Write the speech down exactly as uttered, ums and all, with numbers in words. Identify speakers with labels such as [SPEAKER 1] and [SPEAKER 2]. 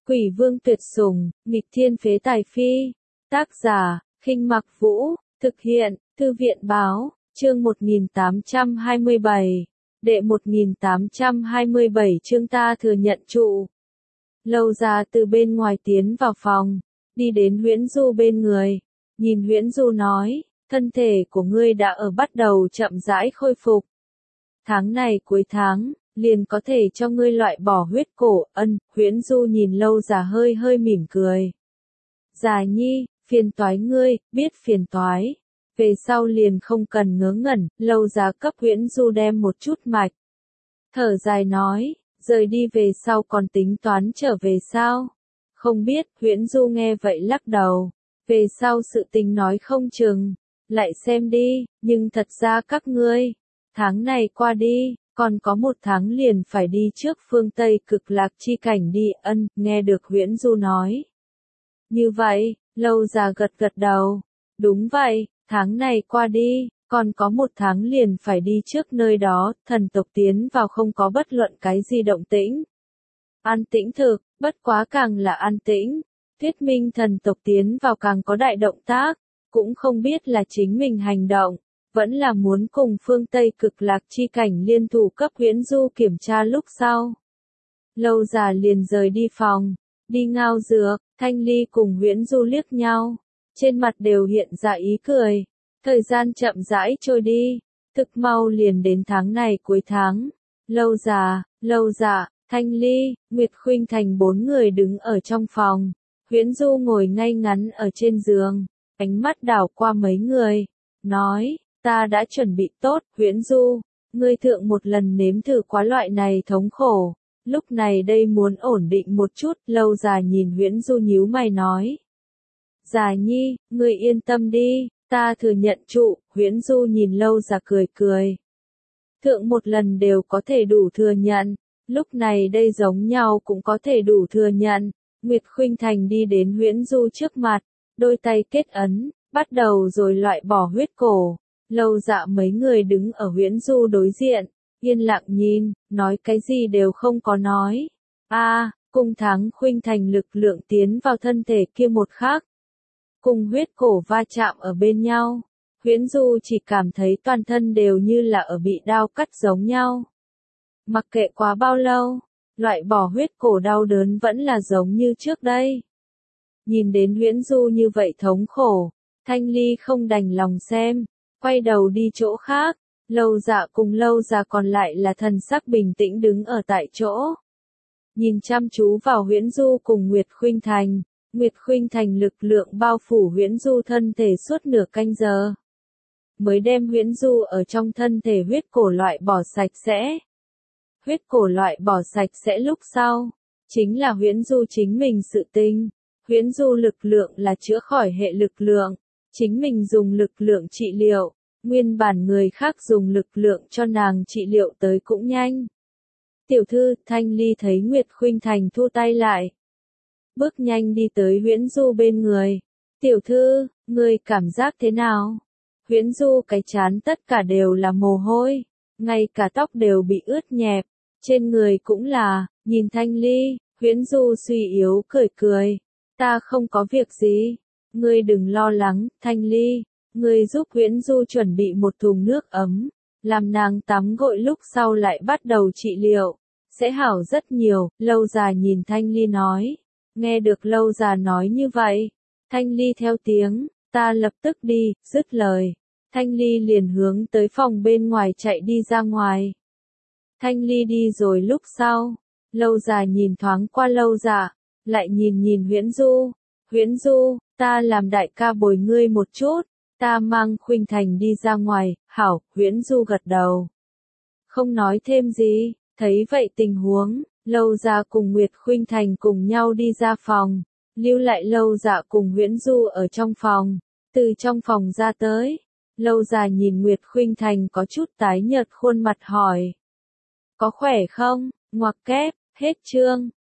[SPEAKER 1] Quỷ vương tuyệt sủng, nghịch thiên phế tài phi. Tác giả, Khinh Mặc Vũ, thực hiện, Thư viện báo, chương một nghìn tám trăm hai mươi bảy. Đệ một nghìn tám trăm hai mươi bảy chương ta thừa nhận trụ. Lâu Già từ bên ngoài tiến vào phòng, đi đến Huyễn Du bên người, nhìn Huyễn Du nói, thân thể của ngươi đã ở bắt đầu chậm rãi khôi phục. Tháng này cuối tháng, liền có thể cho ngươi loại bỏ huyết cổ. Ân. Huyễn Du nhìn Lâu Già hơi hơi mỉm cười. Già nhi, phiền toái ngươi, biết phiền toái. Về sau liền không cần ngớ ngẩn. Lâu Già cấp Huyễn Du đem một chút mạch. Thở dài nói, rời đi về sau còn tính toán trở về sao? Không biết. Huyễn Du nghe vậy lắc đầu. Về sau sự tình nói không chừng. Lại xem đi, nhưng thật ra các ngươi, tháng này qua đi, còn có một tháng liền phải đi trước phương Tây Cực Lạc chi cảnh đi. Ân. Nghe được Huyễn Du nói. Như vậy, Lâu Già gật gật đầu. Đúng vậy, tháng này qua đi, còn có một tháng liền phải đi trước nơi đó. Thần tộc tiến vào không có bất luận cái gì động tĩnh. An tĩnh thực, bất quá càng là an tĩnh. Thuyết minh thần tộc tiến vào càng có đại động tác. Cũng không biết là chính mình hành động, vẫn là muốn cùng phương Tây Cực Lạc chi cảnh liên thủ cấp Huyễn Du kiểm tra lúc sau. Lâu Già liền rời đi phòng, đi ngao dược. Thanh Ly cùng Huyễn Du liếc nhau, trên mặt đều hiện ra ý cười. Thời gian chậm rãi trôi đi, thực mau liền đến tháng này cuối tháng. Lâu Già, Lâu Dạ, Thanh Ly, Nguyệt Khuynh Thành bốn người đứng ở trong phòng. Huyễn Du ngồi ngay ngắn ở trên giường, ánh mắt đảo qua mấy người, nói, ta đã chuẩn bị tốt. Huyễn Du, ngươi thượng một lần nếm thử quá loại này thống khổ, lúc này đây muốn ổn định một chút. Lâu Già nhìn Huyễn Du nhíu mày nói, Già nhi, ngươi yên tâm đi, ta thừa nhận trụ. Huyễn Du nhìn Lâu Già cười cười, thượng một lần đều có thể đủ thừa nhận, lúc này đây giống nhau cũng có thể đủ thừa nhận. Nguyệt Khuynh Thành đi đến Huyễn Du trước mặt, đôi tay kết ấn, bắt đầu rồi loại bỏ huyết cổ. Lâu Dạ mấy người đứng ở Huyễn Du đối diện, yên lặng nhìn, nói cái gì đều không có nói. A, à, cùng tháng Khuynh Thành lực lượng tiến vào thân thể kia một khắc, cùng huyết cổ va chạm ở bên nhau, Huyễn Du chỉ cảm thấy toàn thân đều như là ở bị đao cắt giống nhau. Mặc kệ quá bao lâu, loại bỏ huyết cổ đau đớn vẫn là giống như trước đây. Nhìn đến Huyễn Du như vậy thống khổ, Thanh Ly không đành lòng xem, quay đầu đi chỗ khác. Lâu Dạ cùng Lâu Già còn lại là thần sắc bình tĩnh đứng ở tại chỗ, nhìn chăm chú vào Huyễn Du cùng Nguyệt Khuynh Thành. Nguyệt Khuynh Thành lực lượng bao phủ Huyễn Du thân thể suốt nửa canh giờ, mới đem Huyễn Du ở trong thân thể huyết cổ loại bỏ sạch sẽ. Huyết cổ loại bỏ sạch sẽ lúc sau, chính là Huyễn Du chính mình sự tình. Huyễn Du lực lượng là chữa khỏi hệ lực lượng, chính mình dùng lực lượng trị liệu, nguyên bản người khác dùng lực lượng cho nàng trị liệu tới cũng nhanh. Tiểu thư. Thanh Ly thấy Nguyệt Khuynh Thành thu tay lại, bước nhanh đi tới Huyễn Du bên người. Tiểu thư, ngươi cảm giác thế nào? Huyễn Du cái trán tất cả đều là mồ hôi, ngay cả tóc đều bị ướt nhẹp, trên người cũng là. Nhìn Thanh Ly, Huyễn Du suy yếu cười cười, ta không có việc gì, ngươi đừng lo lắng. Thanh Ly, ngươi giúp Huyễn Du chuẩn bị một thùng nước ấm, làm nàng tắm gội lúc sau lại bắt đầu trị liệu, sẽ hảo rất nhiều. Lâu Già nhìn Thanh Ly nói. Nghe được Lâu Già nói như vậy, Thanh Ly theo tiếng, ta lập tức đi. Dứt lời, Thanh Ly liền hướng tới phòng bên ngoài chạy đi ra ngoài. Thanh Ly đi rồi lúc sau, Lâu Già nhìn thoáng qua Lâu Dạ, lại nhìn nhìn Huyễn Du. Huyễn Du, ta làm đại ca bồi ngươi một chút, ta mang Khuynh Thành đi ra ngoài. Hảo. Huyễn Du gật đầu, không nói thêm gì. Thấy vậy tình huống, Lâu Già cùng Nguyệt Khuynh Thành cùng nhau đi ra phòng, lưu lại Lâu Dạ cùng Huyễn Du ở trong phòng. Từ trong phòng ra tới, Lâu Già nhìn Nguyệt Khuynh Thành có chút tái nhợt khuôn mặt hỏi, có khỏe không? Ngoặc kép. Hết chương.